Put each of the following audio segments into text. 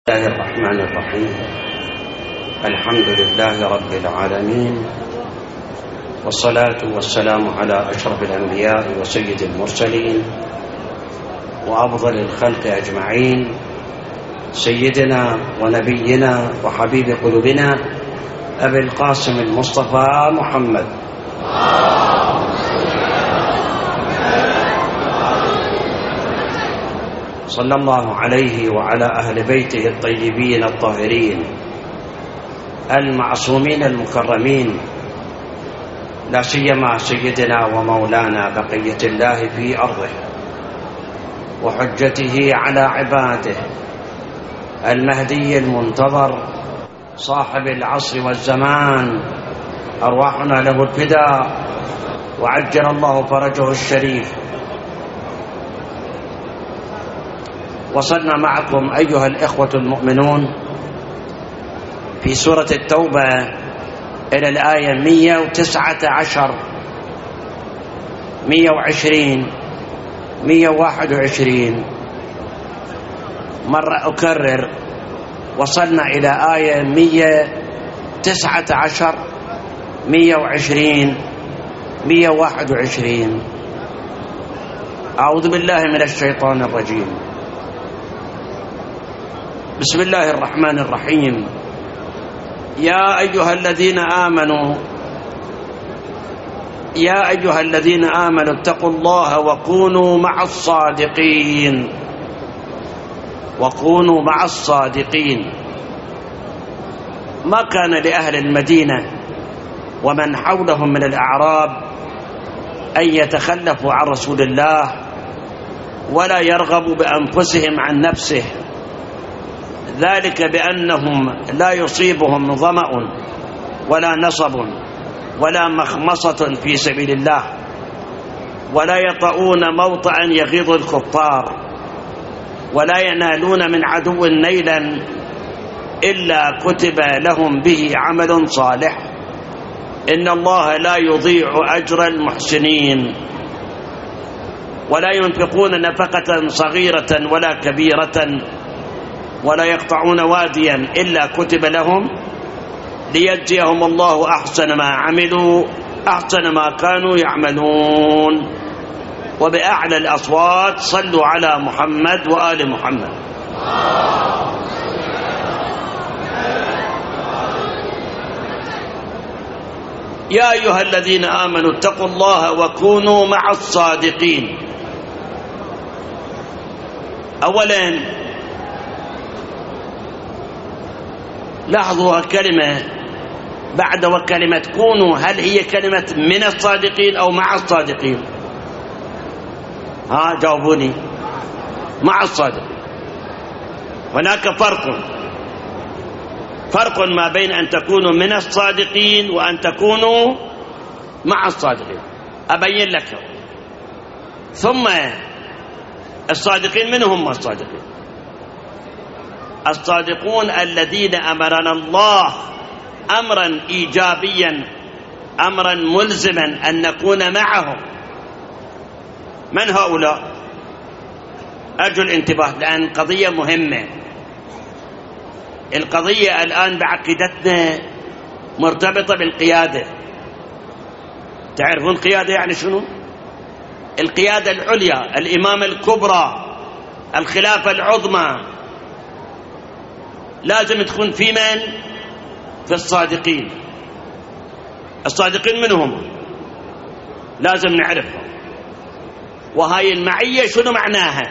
الله الرحمن الرحيم. الحمد لله رب العالمين، والصلاة والسلام على أشرف الأنبياء وسيد المرسلين وأفضل الخلق أجمعين، سيدنا ونبينا وحبيب قلوبنا أبي القاسم المصطفى محمد صلى الله عليه وعلى أهل بيته الطيبين الطاهرين المعصومين المكرمين، لا سيما سيدنا ومولانا بقية الله في أرضه وحجته على عباده، المهدي المنتظر صاحب العصر والزمان، أرواحنا له الفداء وعجل الله فرجه الشريف. وصلنا معكم أيها الإخوة المؤمنون في سورة التوبة إلى الآية 119 120 121. مرة أكرر، وصلنا إلى آية 119 120 121. أعوذ بالله من الشيطان الرجيم. بسم الله الرحمن الرحيم. يا أيها الذين آمنوا اتقوا الله وكونوا مع الصادقين. ما كان لأهل المدينة ومن حولهم من الأعراب أن يتخلفوا عن رسول الله ولا يرغبوا بأنفسهم عن نفسه، ذلك بأنهم لا يصيبهم ظمأ ولا نصب ولا مخمصة في سبيل الله، ولا يطؤون موطئا يغيظ الكفار، ولا ينالون من عدو نيلا إلا كتب لهم به عمل صالح، إن الله لا يضيع أجر المحسنين. ولا ينفقون نفقة صغيرة ولا كبيرة ولا يقطعون واديا إلا كتب لهم ليجزيهم الله أحسن ما عملوا، أحسن ما كانوا يعملون. وبأعلى الأصوات صلوا على محمد وآل محمد. يا أيها الذين آمنوا اتقوا الله وكونوا مع الصادقين. أولا لاحظوا كلمة بعد وكلمة كونوا، هل هي كلمة من الصادقين أو مع الصادقين؟ جاوبوني. مع الصادقين. هناك فرق ما بين أن تكونوا من الصادقين وأن تكونوا مع الصادقين. أبين لك. ثم الصادقين من هم الصادقين؟ الصادقون الذين أمرنا الله أمرا إيجابيا، أمرا ملزما أن نكون معهم. من هؤلاء؟ أرجو الانتباه لأن قضية مهمة. القضية الآن بعقيدتنا مرتبطة بالقيادة. تعرفون القيادة يعني شنو؟ القيادة العليا، الإمامة الكبرى، الخلافة العظمى، لازم تكون في من؟ في الصادقين. الصادقين منهم لازم نعرفهم. وهاي المعية شنو معناها؟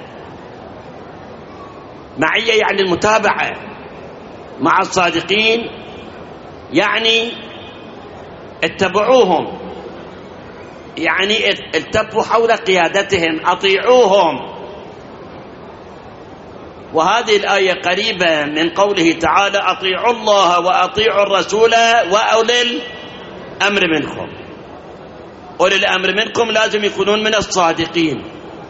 معية يعني المتابعة. مع الصادقين يعني اتبعوهم، يعني التفوا حول قيادتهم، أطيعوهم. وهذه الآية قريبة من قوله تعالى أطيعوا الله وأطيعوا الرسول وأولي الأمر منكم. أولي الأمر منكم لازم يكونون من الصادقين.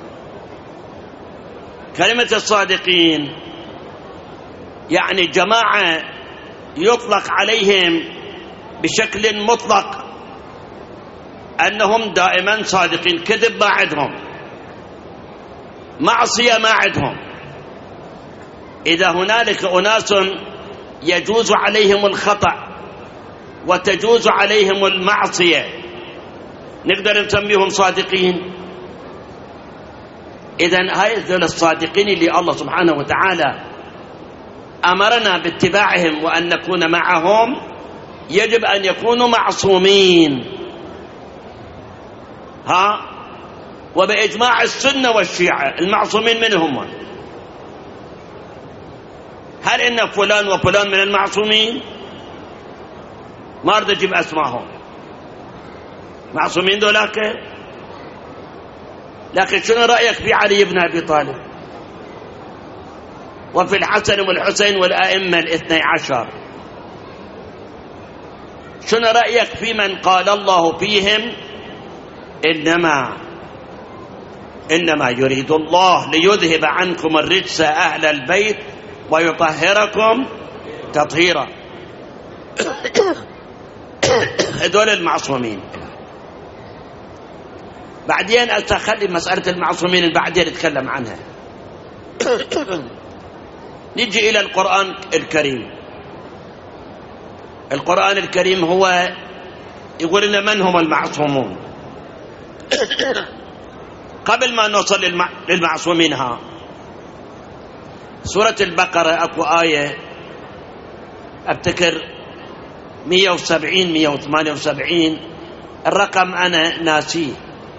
كلمة الصادقين يعني جماعة يطلق عليهم بشكل مطلق أنهم دائما صادقين، كذب ما عندهم، معصية ما عندهم، إذا هنالك أناس يجوز عليهم الخطأ وتجوز عليهم المعصية نقدر نسميهم صادقين؟ إذن هؤلاء الصادقين اللي الله سبحانه وتعالى أمرنا باتباعهم وأن نكون معهم يجب أن يكونوا معصومين. وبإجماع السنة والشيعة المعصومين منهم. هل إن فلان وفلان من المعصومين؟ ما أريد أجيب أسمائهم، معصومين دولاك. لكن شنو رأيك في علي بن أبي طالب وفي الحسن والحسين والأئمة الاثني عشر؟ شنو رأيك في من قال الله فيهم إنما يريد الله ليذهب عنكم الرجس أهل البيت ويطهركم تطهيرا؟ هذول المعصومين. بعدين أخلي مسألة المعصومين بعدين نتكلم عنها. نجي إلى القرآن الكريم. القرآن الكريم هو يقول لنا من هم المعصومون. قبل ما نوصل للمعصومين سورة البقرة أكو آية أبتكر 170 178 الرقم أنا ناسيه.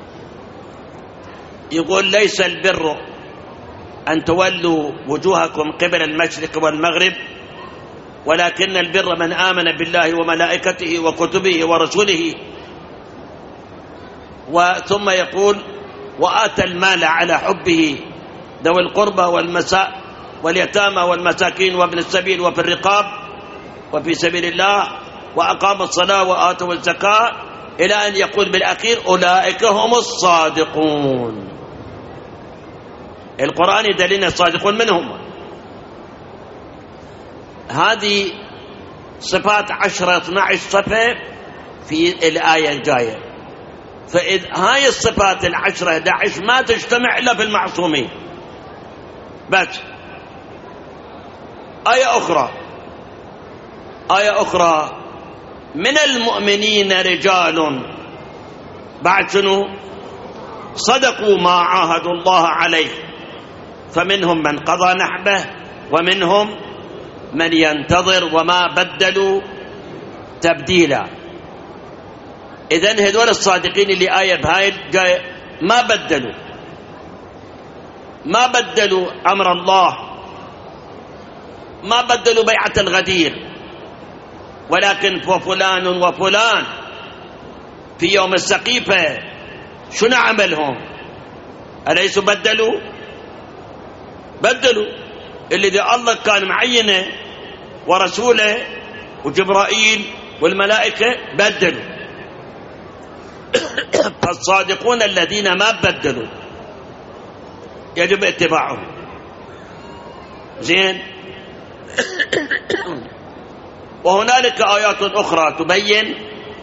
يقول ليس البر أن تولوا وجوهكم قبل المشرق والمغرب ولكن البر من آمن بالله وملائكته وكتبه ورسله. وثم يقول وآتى المال على حبه ذوي القربى واليتامى والمساكين وابن السبيل وفي الرقاب وفي سبيل الله وأقام الصلاة وآتوا الزكاة إلى أن يقول بالأخير أولئك هم الصادقون. القرآن يدلنا الصادقون منهم. هذه صفات 10-12 صفة في الآية الجاية. فإذ هاي الصفات 10-11 ما تجتمع إلا في المعصومين بس. آية أخرى من المؤمنين رجال بعد شنو صدقوا ما عاهدوا الله عليه فمنهم من قضى نحبه ومنهم من ينتظر وما بدلوا تبديلا. إذن هذول الصادقين اللي آية بهاي جاي ما بدلوا أمر الله، ما بدلوا بيعة الغدير. ولكن فلان وفلان في يوم السقيفة شنو عملهم؟ أليسوا بدلوا اللي ذي الله كان معينه ورسوله وجبرائيل والملائكة بدلوا. فالصادقون الذين ما بدلوا يجب اتباعهم. زين. وهنالك آيات أخرى تبين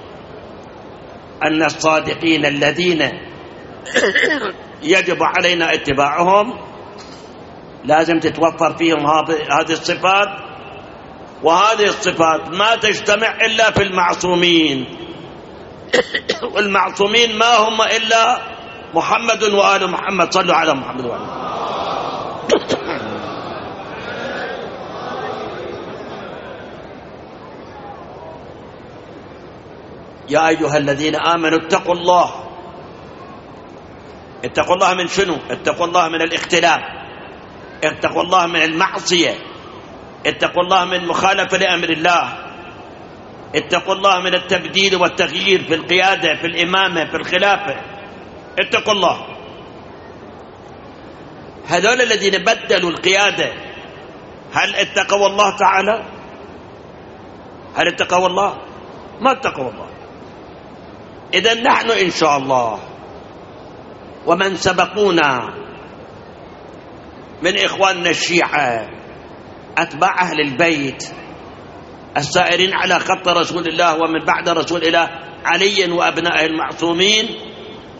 أن الصادقين الذين يجب علينا اتباعهم لازم تتوفر فيهم هذه الصفات. وهذه الصفات ما تجتمع إلا في المعصومين. والمعصومين ما هم إلا محمد وآل محمد. صلوا على محمد وآل محمد. يا أيها الذين آمنوا اتقوا الله. اتقوا الله من شنو؟ اتقوا الله من الاختلاف، اتقوا الله من المعصية، اتقوا الله من مخالفة لأمر الله، اتقوا الله من التبديل والتغيير في القيادة في الإمامة في الخلافة. اتقوا الله. هذول الذين بدلوا القيادة هل اتقوا الله تعالى؟ هل اتقوا الله؟ ما اتقوا الله. إذن نحن إن شاء الله ومن سبقونا من إخواننا الشيعة أتباع أهل البيت السائرين على خط رسول الله ومن بعد رسول الله علي وأبنائه المعصومين،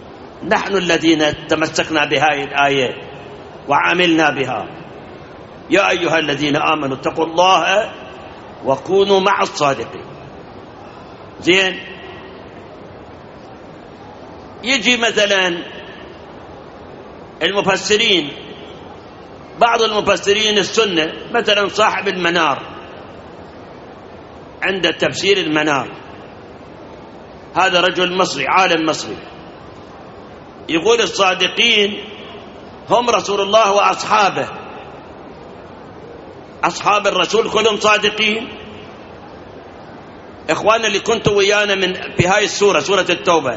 نحن الذين تمسكنا بهذه الآية وعملنا بها. يا أيها الذين آمنوا اتقوا الله وكونوا مع الصادقين. زين، يجي مثلا المفسرين، بعض المفسرين السنة مثلا صاحب المنار، عند تفسير المنار، هذا رجل مصري عالم مصري، يقول الصادقين هم رسول الله وأصحابه، أصحاب الرسول كلهم صادقين. إخواننا اللي كنتوا ويانا في هاي السورة، سورة التوبة،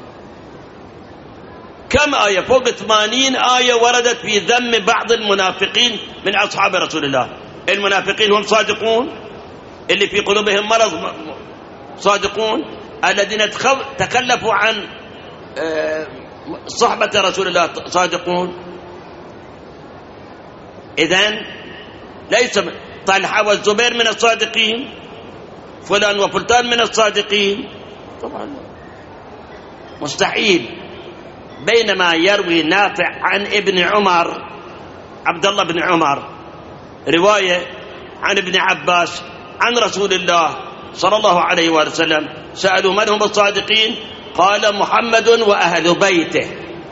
كم آية؟ فوق 80 آية وردت في ذم بعض المنافقين من أصحاب رسول الله. المنافقين هم صادقون، اللي في قلوبهم مرض صادقون، الذين تكلفوا عن صحبة رسول الله صادقون. إذن ليس طلحة والزبير من الصادقين، فلان وفلان من الصادقين، طبعا مستحيل. بينما يروي نافع عن ابن عمر، عبد الله بن عمر، رواية عن ابن عباس عن رسول الله صلى الله عليه وسلم، سألوا من هم الصادقين؟ قال محمد وأهل بيته.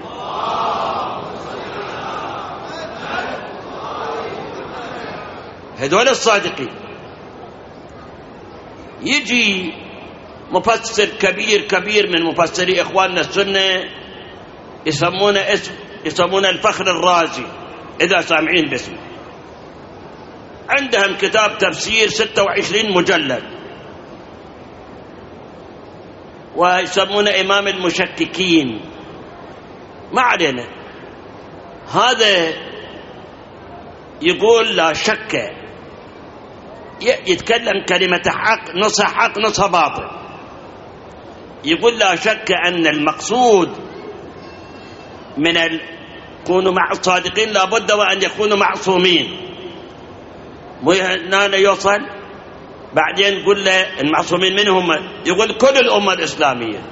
هذول الصادقين. يجي مفسر كبير من مفسري إخواننا السنة يسمونه الفخر الرازي، إذا سامعين باسمه، عندهم كتاب تفسير 26 مجلد، ويسمونه إمام المشككين. ما علينا. هذا يقول لا شك، يتكلم كلمة حق، نصها حق نصها باطل. يقول لا شك أن المقصود من كونوا مع الصادقين لابد وأن يكونوا معصومين. هنا يوصل بعدين يقول له المعصومين من هم؟ يقول كل الأمة الإسلامية،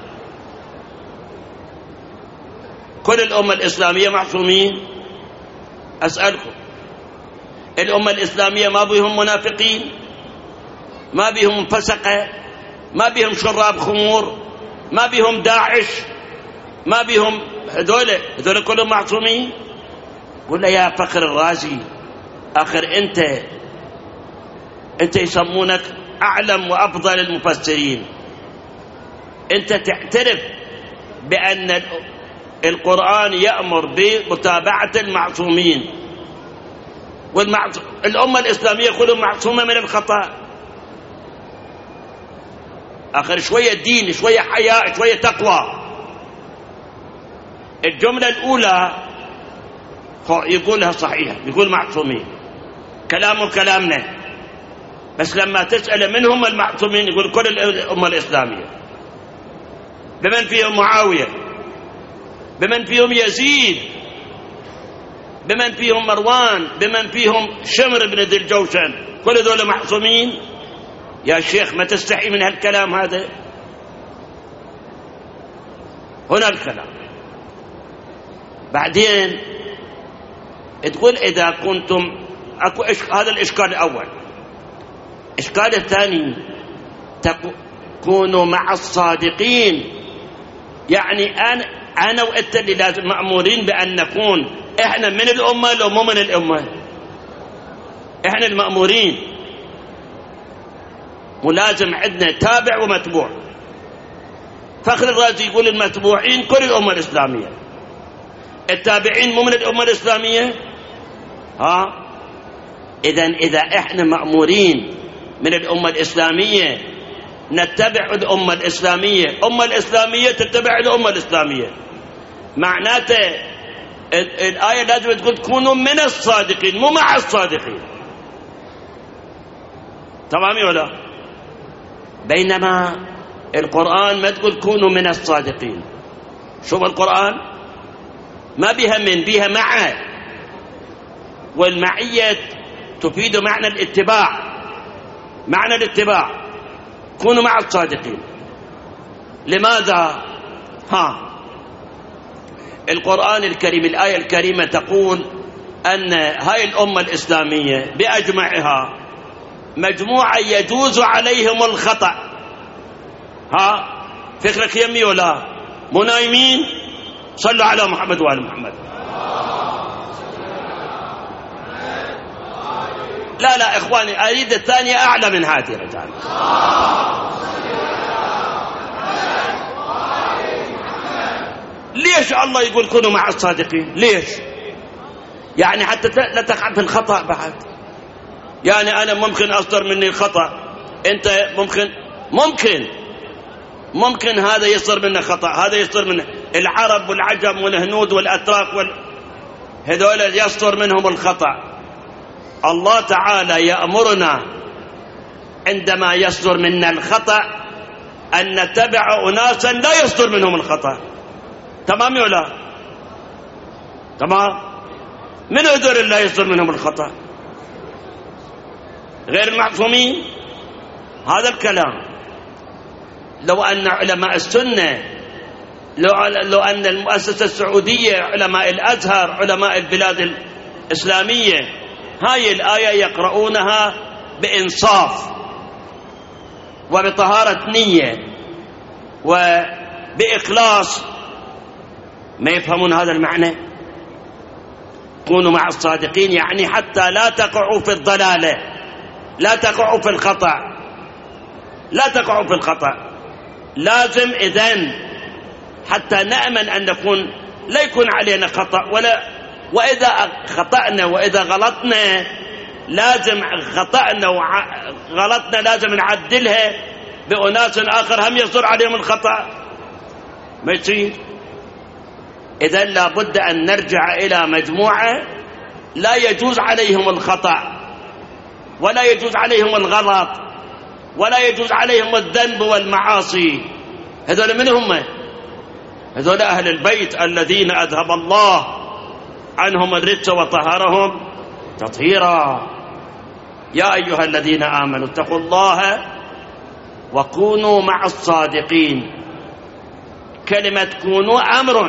كل الأمة الإسلامية معصومين. أسألكم، الأمة الإسلامية ما بيهم منافقين؟ ما بيهم فسقة؟ ما بيهم شراب خمور؟ ما بيهم داعش؟ ما بيهم هذول كلهم معصومين؟ ولا يا فخر الرازي، آخر أنت يسمونك أعلم وأفضل المفسرين، أنت تعترف بأن القرآن يأمر بمتابعة المعصومين، والأمة الإسلامية كلهم معصومة من الخطأ. آخر شوية دين، شوية حياء، شوية تقوى. الجملة الأولى يقولها صحيح، يقول معصومين، كلامه كلامنا، بس لما تسأل من هم المعصومين يقول كل الأمة الإسلامية. بمن فيهم معاوية؟ بمن فيهم يزيد؟ بمن فيهم مروان؟ بمن فيهم شمر بن ذي الجوشن؟ كل ذول معصومين؟ يا شيخ ما تستحي من هالكلام هذا؟ هنا الكلام. بعدين تقول إذا كنتم هذا الإشكال الأول. الإشكال الثاني تكونوا مع الصادقين، يعني أنا وأنت اللي لازم مأمورين بأن نكون إحنا من الأمة لو مو من الأمة، إحنا المأمورين، ولازم عندنا تابع ومتبوع. فخر الرازي يقول المتبوعين كل الأمة الإسلامية، التابعين مو من الأمة الإسلامية. إذا إحنا مأمورين من الأمة الإسلامية نتبع الأمة الإسلامية، الأمة الإسلامية تتبع الأمة الإسلامية. معناته الآية لازم تقول كونوا من الصادقين مو مع الصادقين. تمام ولا؟ بينما القرآن ما تقول كونوا من الصادقين. شوف القرآن ما بها من، بها مع، والمعية تفيد معنى الاتباع، معنى الاتباع. كونوا مع الصادقين. لماذا؟ القرآن الكريم، الآية الكريمة تقول أن هاي الأمة الإسلامية بأجمعها مجموعة يجوز عليهم الخطأ. ها فكرك يمي ولا مو نايمين؟ صلوا على محمد وآل محمد. لا لا إخواني، أريد الثانية أعلى من هذه رجال. ليش الله يقول كونوا مع الصادقين؟ ليش؟ يعني حتى لا تقع في الخطأ بعد. يعني أنا ممكن أصدر مني الخطأ، أنت ممكن هذا يصدر منه خطأ، هذا يصدر منه. العرب والعجم والهنود والأتراك هذول يصدر منهم الخطأ. الله تعالى يأمرنا عندما يصدر منا الخطأ أن نتبع أناسا لا يصدر منهم الخطأ. تمام ولا تمام؟ من هذول لا يصدر منهم الخطأ؟ غير المعصومين. هذا الكلام لو أن علماء السنة، لو أن المؤسسة السعودية، علماء الأزهر، علماء البلاد الإسلامية، هاي الآية يقرؤونها بإنصاف وبطهارة نية وبإخلاص، ما يفهمون هذا المعنى. كونوا مع الصادقين يعني حتى لا تقعوا في الضلالة، لا تقعوا في الخطأ، لا تقعوا في الخطأ. لازم إذن حتى نأمن أن لا يكون علينا خطأ، وإذا خطأنا وإذا غلطنا لازم خطأنا وغلطنا لازم نعدلها بأناس آخر هم يصدر عليهم الخطأ. ما يصير. إذن لابد أن نرجع إلى مجموعة لا يجوز عليهم الخطأ ولا يجوز عليهم الغلط ولا يجوز عليهم الذنب والمعاصي. هذول من هم؟ هذول أهل البيت الذين أذهب الله عنهم الرجس وطهرهم تطهيرا. يا أيها الذين آمنوا اتقوا الله وكونوا مع الصادقين. كلمة كونوا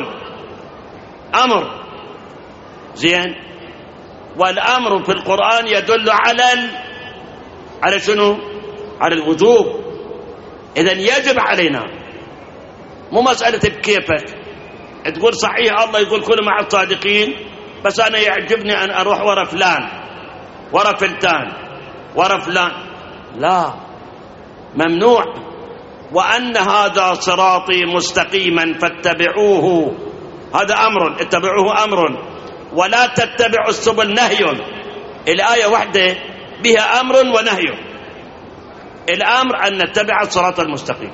أمر زين، والأمر في القرآن يدل على شنو؟ على الوجوب. إذن يجب علينا، مو مسألة بكيفك تقول صحيح الله يقول كونوا مع الصادقين بس أنا يعجبني أن أروح ورا فلان ورا فلتان ورا فلان. لا، ممنوع. وأن هذا صراطي مستقيما فاتبعوه، هذا أمر، اتبعوه أمر، ولا تتبعوا السبل نهي. الآية واحدة بها أمر ونهي. الأمر أن نتبع الصراط المستقيم،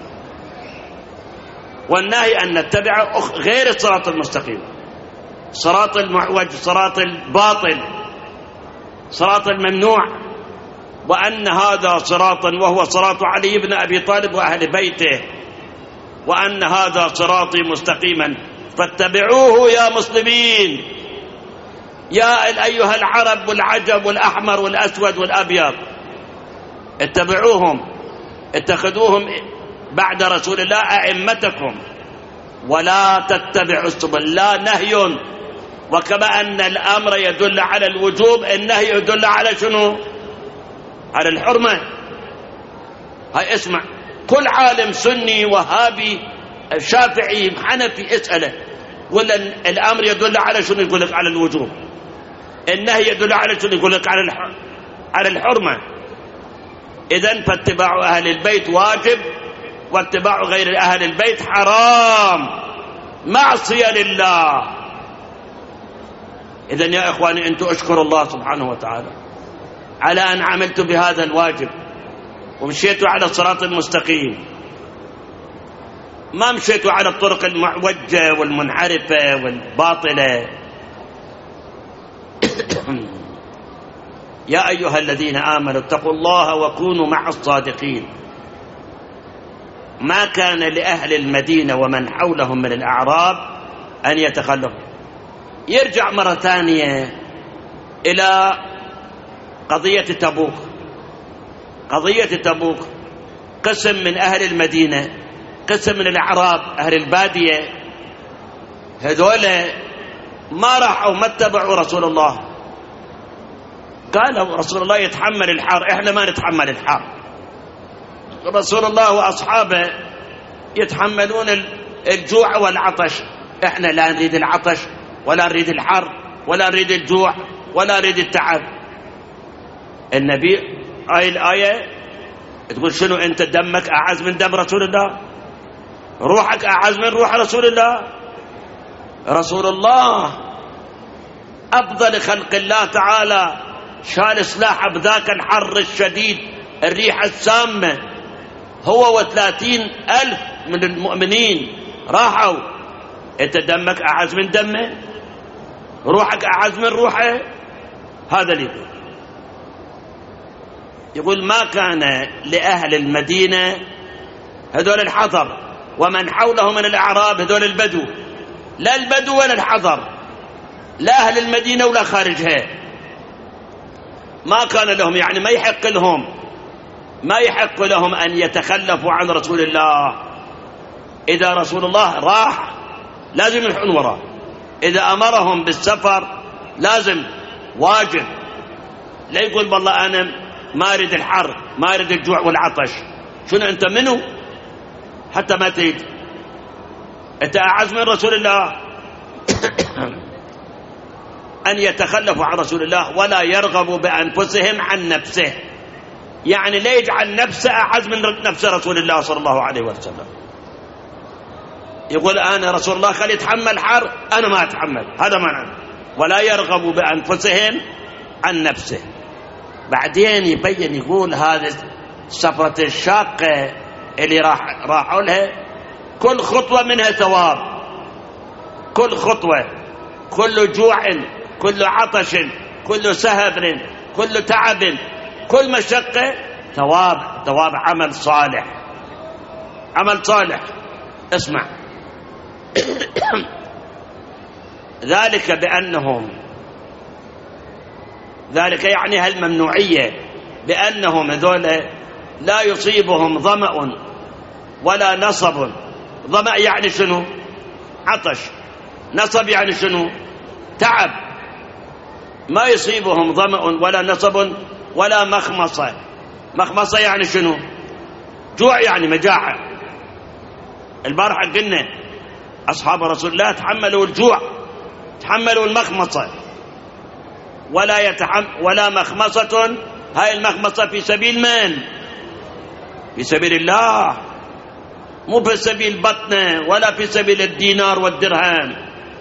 والنهي أن نتبع غير الصراط المستقيم، صراط المعوج، صراط الباطل، صراط الممنوع. وأن هذا صراطا وهو صراط علي بن أبي طالب وأهل بيته، وأن هذا صراطي مستقيما فاتبعوه يا مسلمين، يا أيها العرب والعجب والأحمر والأسود والأبيض، اتبعوهم، اتخذوهم بعد رسول الله أئمتكم، ولا تتبعوا السبل. لا نهي. وكما أن الأمر يدل على الوجوب، النهي يدل على شنو؟ على الحرمة. هاي اسمع، كل عالم سني وهابي شافعي حنفي اسأله، ولا الأمر يدل على شنو؟ يقول لك على الوجوب. النهي يدل على شنو؟ يقول لك على الحرمة. إذن فاتباع أهل البيت واجب، واتباع غير أهل البيت حرام، معصية لله. إذن يا إخواني أنتم أشكروا الله سبحانه وتعالى على أن عملتوا بهذا الواجب ومشيتوا على الصراط المستقيم، ما مشيتوا على الطرق المعوجة والمنحرفة والباطلة. يا أيها الذين آمنوا اتقوا الله وكونوا مع الصادقين. ما كان لأهل المدينة ومن حولهم من الأعراب أن يتخلفوا. يرجع مرة ثانية إلى قضية تبوك. قضية تبوك قسم من أهل المدينة، قسم من الأعراب أهل البادية، هذول ما راحوا ما اتبعوا رسول الله قال رسول الله يتحمل الحر، إحنا ما نتحمل الحر. رسول الله وأصحابه يتحملون الجوع والعطش، إحنا لا نريد العطش ولا نريد الحر ولا نريد الجوع ولا نريد التعب. النبي هاي الآية تقول شنو؟ أنت دمك أعز من دم رسول الله، روحك أعز من روح رسول الله. رسول الله أفضل خلق الله تعالى شال سلاحه بذاك الحر الشديد، الريح السامة، هو و30,000 من المؤمنين راحوا. أنت دمك أعز من دمه، روحك أعز من روحه. هذا اللي يقول ما كان لأهل المدينة، هذول الحضر، ومن حوله من الأعراب، هذول البدو، لا البدو ولا الحضر، لا أهل المدينة ولا خارجها، ما كان لهم، يعني ما يحق لهم أن يتخلفوا عن رسول الله. إذا رسول الله راح لازم يلحقون وراه، إذا أمرهم بالسفر لازم واجب. لا يقول والله أنا ما أريد الحر، ما أريد الجوع والعطش. شنو أنت منه حتى ما تريد؟ أنت أعز من رسول الله. أن يتخلفوا عن رسول الله ولا يرغبوا بأنفسهم عن نفسه، يعني لا يجعل نفسه أعز من نفس رسول الله صلى الله عليه وسلم. يقول أنا رسول الله خلي يتحمل حر، أنا ما أتحمل، هذا معنى. ولا يرغبوا بأنفسهم عن نفسه. بعدين يبين يقول هذه السفرة الشاقة اللي راحوا لها كل خطوة منها ثواب، كل خطوة، كل جوع، كل عطش، كل سهر، كل تعب، كل مشقة ثواب عمل صالح، عمل صالح. اسمع. ذلك يعني هالممنوعية، بأنهم هذول لا يصيبهم ظمأ ولا نصب. ظمأ يعني شنو؟ عطش. نصب يعني شنو؟ تعب. ما يصيبهم ظمأ ولا نصب ولا مخمصة. مخمصة يعني شنو؟ جوع، يعني مجاعة. البارحة قلنا أصحاب رسول الله تحملوا الجوع، تحملوا المخمصة، ولا مخمصة. هاي المخمصة في سبيل من؟ في سبيل الله، مو في سبيل بطنه ولا في سبيل الدينار والدرهم.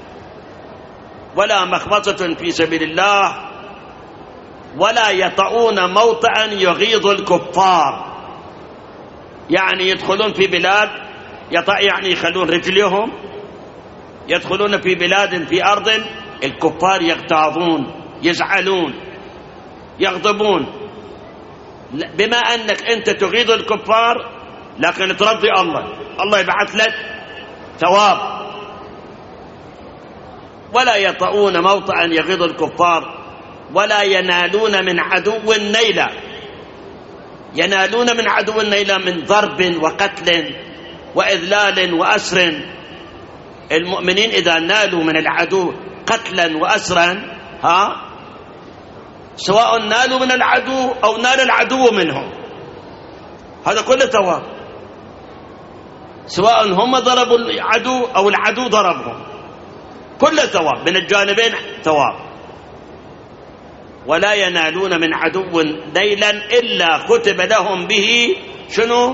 ولا مخمصة في سبيل الله. ولا يطؤون موطئا يغيظ الكفار، يعني يدخلون في بلاد، يطأ يعني يخلون رجليهم، يدخلون في بلاد في أرض الكفار يغتاظون، يزعلون، يغضبون. بما أنك أنت تغيظ الكفار لكن ترضي الله يبعث لك ثواب. ولا يطؤون موطئا يغيظ الكفار ولا ينالون من عدو نيلا. ينالون من عدو نيلا من ضرب وقتل وإذلال وأسر. المؤمنين إذا نالوا من العدو قتلا وأسرا، سواء نالوا من العدو أو نال العدو منهم، هذا كله ثواب، سواء هم ضربوا العدو أو العدو ضربهم، كله ثواب من الجانبين، ثواب. ولا ينالون من عدو نيلا إلا كتب لهم به شنو؟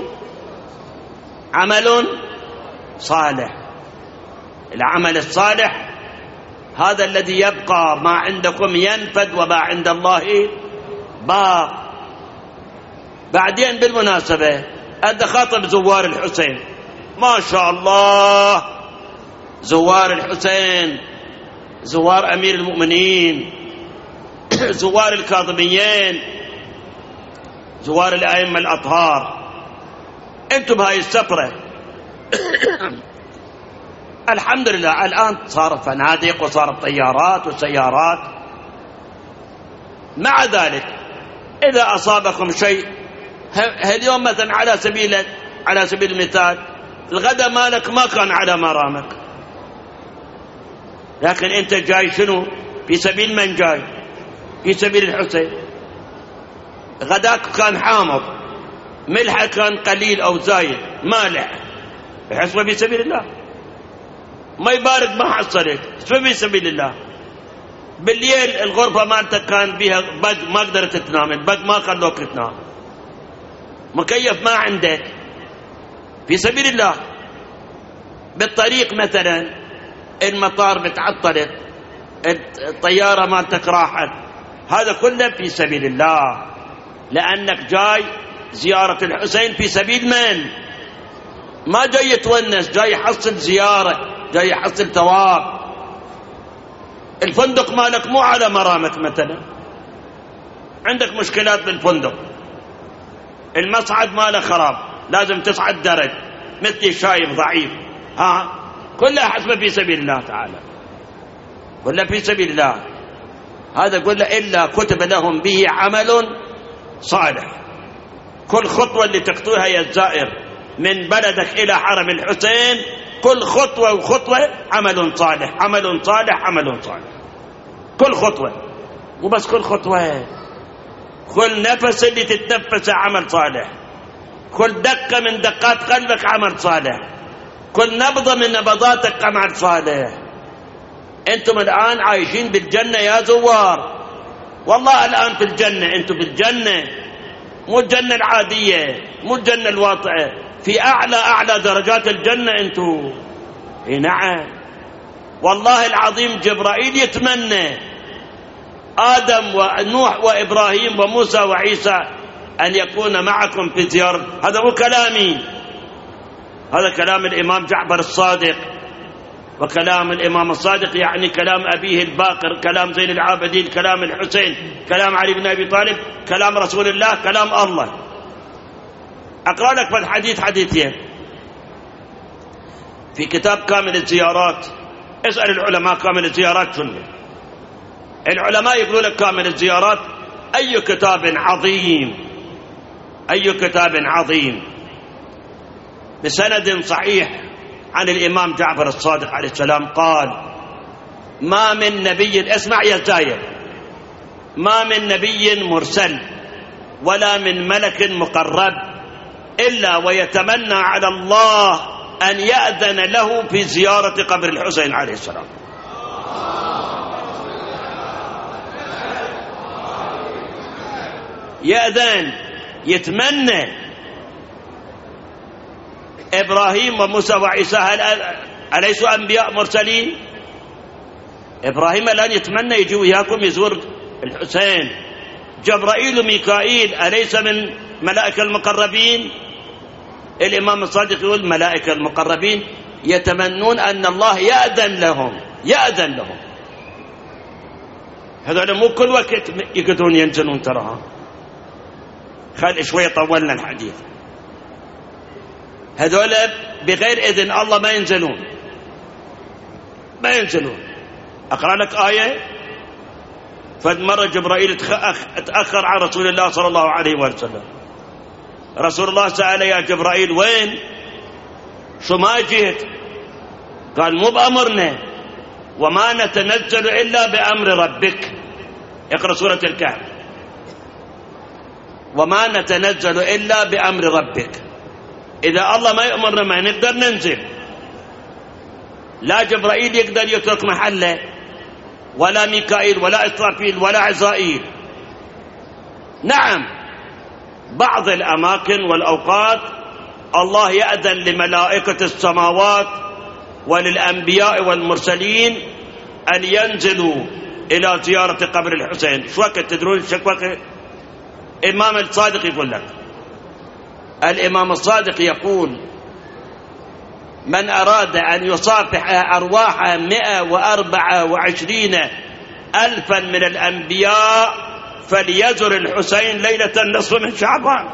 عمل صالح. العمل الصالح هذا الذي يبقى، ما عندكم ينفد وما عند الله باق. بعدين بالمناسبة أنت خاطب زوار الحسين، ما شاء الله، زوار الحسين، زوار أمير المؤمنين، زوار الكاظميين، زوار الأئمة الأطهار، أنتم بهاي السفرة. الحمد لله الآن صارت فنادق وصارت طيارات وسيارات. مع ذلك إذا أصابكم شيء اليوم مثلا على سبيل المثال، الغدا مالك ما كان على مرامك، لكن أنت جاي شنو؟ في سبيل من جاي؟ في سبيل الحسين. غداك كان حامض، ملحه كان قليل أو زايد مالح، يحسبه في سبيل الله. ما يبارك ما حصلت، اسمه في سبيل الله. بالليل الغرفة مالتك كان فيها بق، ما قدرت تنام، البق ما خلوك تنام، مكيف ما عندك، في سبيل الله. بالطريق مثلا المطار متعطلت، الطيارة مالتك راحت، هذا كله في سبيل الله، لأنك جاي زيارة الحسين في سبيل من؟ ما جاي يتونس، جاي يحصل زيارة، جاي يحصل ثواب. الفندق مالك مو على مرامك، مثلا عندك مشكلات بالفندق، المصعد ماله خراب، لازم تصعد درج، مثلي شايف ضعيف، كلها حسب في سبيل الله تعالى، كلها في سبيل الله. هذا كله إلا كتب لهم به عمل صالح. كل خطوة اللي تخطوها يا الزائر من بلدك إلى حرم الحسين، كل خطوة وخطوة عمل صالح، عمل صالح، عمل صالح، كل خطوة، مو بس كل خطوة، كل نفس اللي تتنفسه عمل صالح، كل دقة من دقات قلبك عمل صالح، كل نبضة من نبضاتك عمل صالح. انتم الآن عايشين بالجنة يا زوار، والله الآن في الجنة، انتم في الجنة، مو الجنة العادية، مو الجنة الواطئة، في أعلى درجات الجنة انتم. نعم والله العظيم، جبرائيل يتمنى آدم ونوح وإبراهيم وموسى وعيسى أن يكون معكم في زيارة. هذا مو كلامي، هذا كلام الإمام جعفر الصادق، وكلام الإمام الصادق يعني كلام أبيه الباقر، كلام زين العابدين، كلام الحسين، كلام علي بن أبي طالب، كلام رسول الله، كلام الله. أقرأ لك في الحديث حديثين في كتاب كامل الزيارات. اسأل العلماء كامل الزيارات شنو، العلماء يقولوا لك كامل الزيارات أي كتاب عظيم، أي كتاب عظيم، بسند صحيح عن الإمام جعفر الصادق عليه السلام قال: ما من نبي، اسمع يا زايد، ما من نبي مرسل ولا من ملك مقرب إلا ويتمنى على الله أن يأذن له في زيارة قبر الحسين عليه السلام. يأذن، يتمنى. إبراهيم وموسى وعيسى أليسوا أنبياء مرسلين؟ إبراهيم الآن يتمنى يجي وياكم يزور الحسين. جبرائيل وميكائيل أليس من ملائكة المقربين؟ الإمام الصادق يقول ملائكة المقربين يتمنون أن الله يأذن لهم، يأذن لهم. هذول مو كل وقت يقدرون ينزلون تراها. خل شوية طولنا الحديث. هذول بغير إذن الله ما ينزلون، ما ينزلون. أقرأ لك آية. فد مرة جبرائيل تأخر عن رسول الله صلى الله عليه وسلم. رسول الله سأل يا جبرائيل وين؟ شو ما جيت؟ قال مو بأمرنا، وما نتنزل إلا بأمر ربك. اقرأ سورة الكهف. وما نتنزل إلا بأمر ربك. إذا الله ما يأمرنا ما نقدر ننزل. لا جبرائيل يقدر يترك محله، ولا ميكائيل ولا إسرافيل ولا عزائيل. نعم بعض الأماكن والأوقات الله يأذن لملائكة السماوات وللأنبياء والمرسلين أن ينزلوا إلى زيارة قبر الحسين. شو وقت تدرون شو وقت؟ الإمام الصادق يقول لك، الإمام الصادق يقول: من أراد أن يصافح أرواح 124,000 من الأنبياء فليزر الحسين ليلة النصف من شعبان.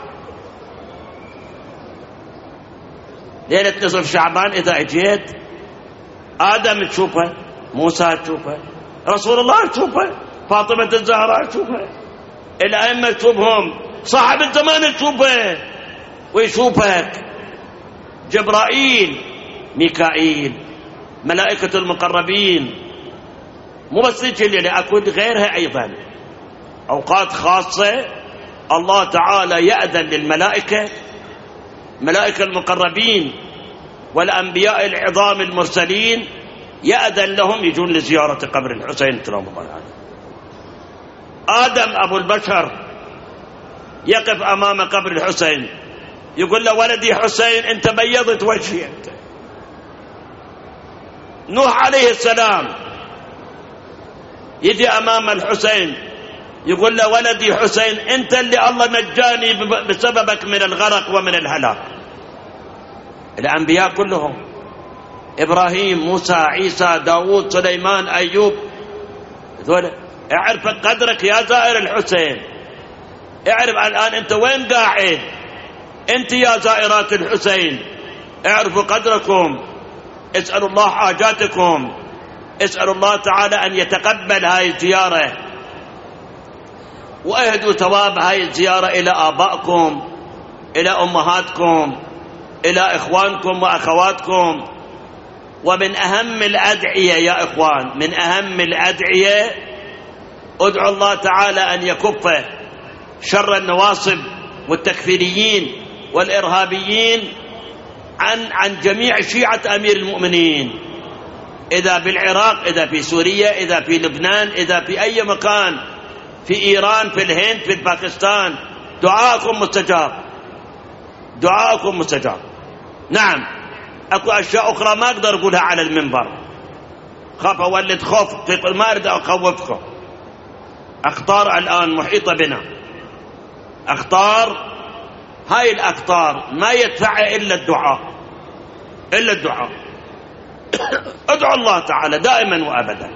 ليلة نصف شعبان إذا اجيت آدم تشوفه، موسى تشوفه، رسول الله تشوفه، فاطمة الزهراء تشوفه، الأئمة تشوفهم، صاحب الزمان تشوفه ويشوفك، جبرائيل، ميكائيل، ملائكة المقربين. مو بس تجي الليلة، أكون غيرها أيضا أوقات خاصة الله تعالى يأذن للملائكة، ملائكة المقربين والأنبياء العظام المرسلين، يأذن لهم يجون لزيارة قبر الحسين سلام الله عليه. آدم أبو البشر يقف أمام قبر الحسين يقول له ولدي حسين أنت بيضت وجهي أنت. نوح عليه السلام يجي أمام الحسين يقول له ولدي حسين أنت اللي الله نجاني بسببك من الغرق ومن الهلاك. الأنبياء كلهم، إبراهيم، موسى، عيسى، داود، سليمان، أيوب، ذولا اعرف قدرك يا زائر الحسين. اعرف الآن أنت وين قاعد، أنت يا زائرات الحسين اعرفوا قدركم، اسألوا الله حاجاتكم، اسألوا الله تعالى أن يتقبل هاي الزيارة، واهدوا ثواب هاي الزيارة إلى آبائكم، إلى أمهاتكم، إلى إخوانكم وأخواتكم. ومن أهم الأدعية يا إخوان، من أهم الأدعية ادعوا الله تعالى أن يكف شر النواصب والتكفيريين والإرهابيين عن جميع شيعة أمير المؤمنين، إذا بالعراق، إذا في سوريا، إذا في لبنان، إذا في أي مكان، في إيران، في الهند، في باكستان. دعاءكم مستجاب، دعاءكم مستجاب. نعم أكو أشياء أخرى ما أقدر أقولها على المنبر، خاف أولد خوف، ما أريد أخوفكم. أخطار الآن محيطة بنا، أخطار، هاي الأخطار ما يدفعها إلا الدعاء، إلا الدعاء. ادعوا الله تعالى دائما وأبدا.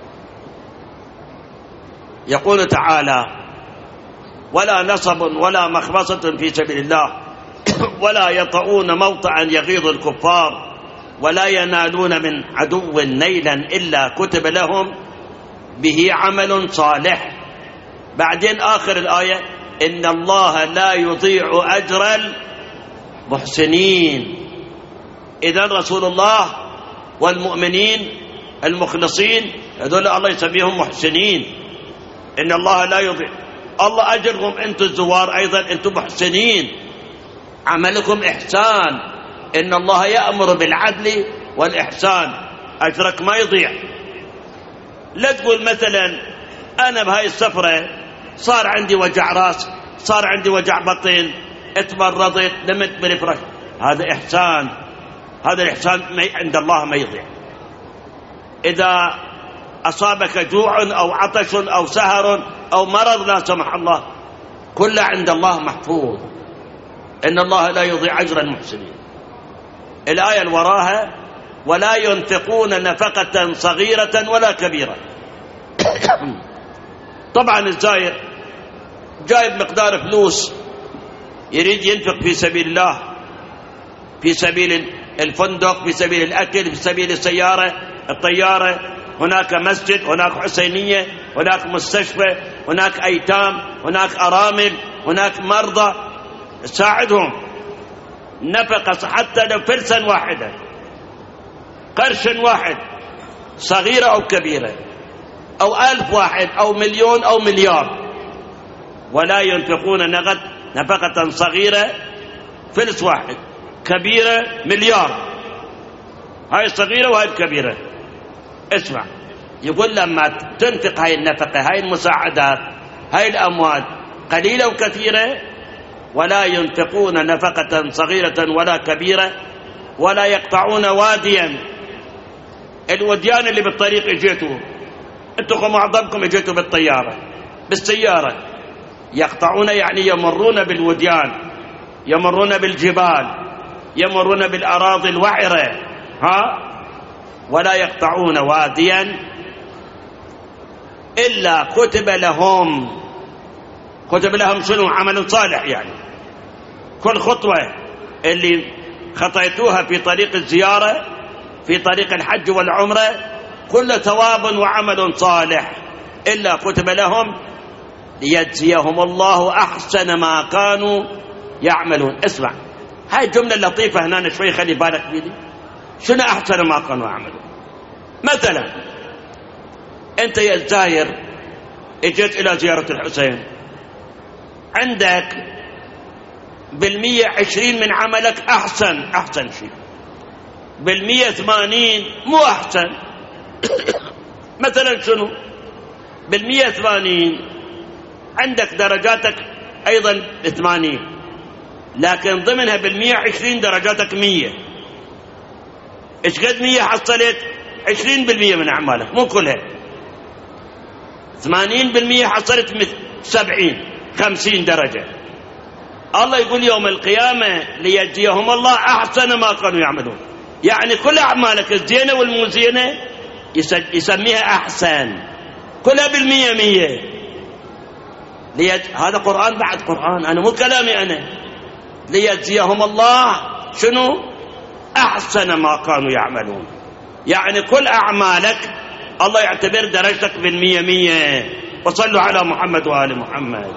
يقول تعالى ولا نصب ولا مخمصة في سبيل الله ولا يطؤون موطئا يغيظ الكفار ولا ينالون من عدو نيلا إلا كتب لهم به عمل صالح. بعدين آخر الآية إن الله لا يضيع أجر المحسنين. إذن رسول الله والمؤمنين المخلصين هذول الله يسميهم محسنين. إن الله لا يضيع، الله أجرهم. أنتم الزوار أيضا أنتم محسنين، عملكم إحسان. إن الله يأمر بالعدل والإحسان، أجرك ما يضيع. لا تقول مثلا أنا بهاي السفرة صار عندي وجع راس، صار عندي وجع بطن، اتمرضت، نمت بالفرش. هذا إحسان، هذا الإحسان عند الله ما يضيع. إذا أصابك جوع أو عطش أو سهر أو مرض لا سمح الله، كله عند الله محفوظ. إن الله لا يضيع أجر المحسنين. الآية اللي وراها ولا ينفقون نفقة صغيرة ولا كبيرة. طبعا الزائر جايب مقدار فلوس يريد ينفق في سبيل الله، في سبيل الفندق، في سبيل الأكل، في سبيل السيارة، الطيارة. هناك مسجد، هناك حسينية، هناك مستشفى، هناك أيتام، هناك أرامل، هناك مرضى، ساعدهم. نفقة حتى لو فرسا واحدة، قرش واحد، صغيرة أو كبيرة، أو 1000 واحد أو مليون أو مليار. ولا ينفقون نفقة صغيرة فلس واحد، كبيرة مليار. هاي الصغيرة وهاي الكبيرة. اسمع، يقول لما تنفق هاي النفقة، هاي المساعدات، هاي الأموال قليلة وكثيرة، ولا ينفقون نفقة صغيرة ولا كبيرة ولا يقطعون واديا. الوديان اللي بالطريق اجيتوا انتم معظمكم اجيتوا بالطيارة بالسيارة، يقطعون يعني يمرون بالوديان، يمرون بالجبال، يمرون بالأراضي الوعرة، ولا يقطعون واديا إلا كتب لهم. كتب لهم شنو؟ عمل صالح. يعني كل خطوة اللي خطيتوها في طريق الزيارة، في طريق الحج والعمرة، كل ثواب وعمل صالح إلا كتب لهم ليجزيهم الله أحسن ما كانوا يعملون. اسمع هاي الجملة اللطيفة هنا شوي خلي بالك بيدي. شنو أحسن ما كانوا يعملون؟ مثلا أنت يا الزاير اجيت إلى زيارة الحسين، عندك بالمية 20 من عملك أحسن شيء، بالمية 80 مو أحسن. مثلا شنو؟ بالمية 80 عندك درجاتك أيضا 80، لكن ضمنها بالمية 20 درجاتك 100. إيش قد 100 حصلت؟ 20% من أعمالك، مو كلها. 80% حصلت 50 درجة. الله يقول يوم القيامة ليجزيهم الله أحسن ما كانوا يعملون، يعني كل أعمالك الزينة والمزينة يسميها أحسن، كلها بالمية 100. هذا قرآن بعد قرآن، أنا مو كلامي أنا. ليجزيهم الله شنو؟ أحسن ما كانوا يعملون، يعني كل أعمالك الله يعتبر درجتك بالمية 100. وصلوا على محمد وآل محمد.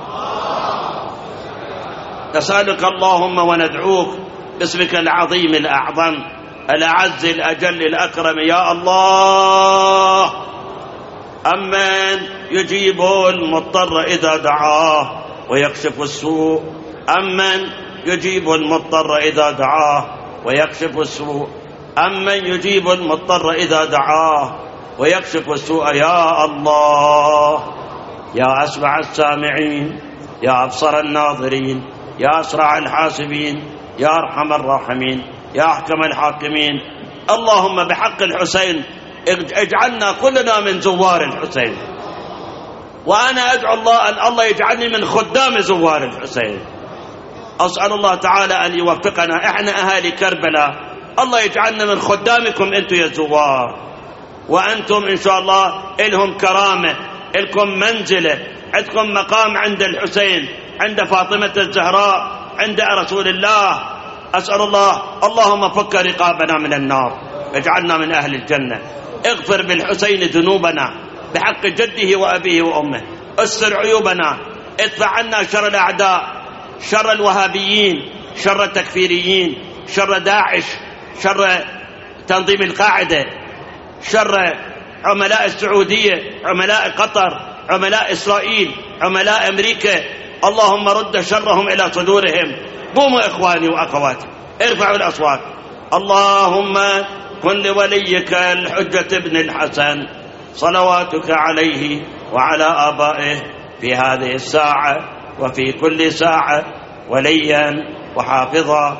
نسألك اللهم وندعوك باسمك العظيم الأعظم الأعز الأجل الأكرم يا الله، أمن يجيب المضطر إذا دعاه ويكشف السوء، أمن يجيب المضطر إذا دعاه ويكشف السوء، أمن يجيب المضطر إذا دعاه ويكشف السوء يا الله، يا أسمع السامعين، يا أبصر الناظرين، يا أسرع الحاسبين، يا أرحم الراحمين، يا أحكم الحاكمين. اللهم بحق الحسين اجعلنا كلنا من زوار الحسين، وأنا أدعو الله أن الله يجعلني من خدام زوار الحسين. أسأل الله تعالى أن يوفقنا إحنا أهالي كربلاء، الله يجعلنا من خدامكم أنتم يا زوار، وأنتم إن شاء الله إلهم كرامة، إلكم منزلة، عندكم مقام عند الحسين، عند فاطمة الزهراء، عند رسول الله. أسأل الله اللهم فك رقابنا من النار، اجعلنا من أهل الجنة. اغفر بالحسين ذنوبنا بحق جده وأبيه وأمه، استر عيوبنا، ادفع عنا شر الأعداء، شر الوهابيين، شر التكفيريين، شر داعش، شر تنظيم القاعدة، شر عملاء السعودية، عملاء قطر، عملاء إسرائيل، عملاء أمريكا. اللهم رد شرهم إلى صدورهم. قوموا إخواني وأخواتي ارفعوا الأصوات. اللهم كن لوليك الحجة ابن الحسن صلواتك عليه وعلى آبائه في هذه الساعة وفي كل ساعة وليا وحافظا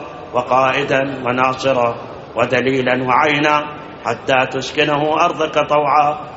وقائدا وناصرا ودليلا وعينا، حتى تسكنه أرضك طوعا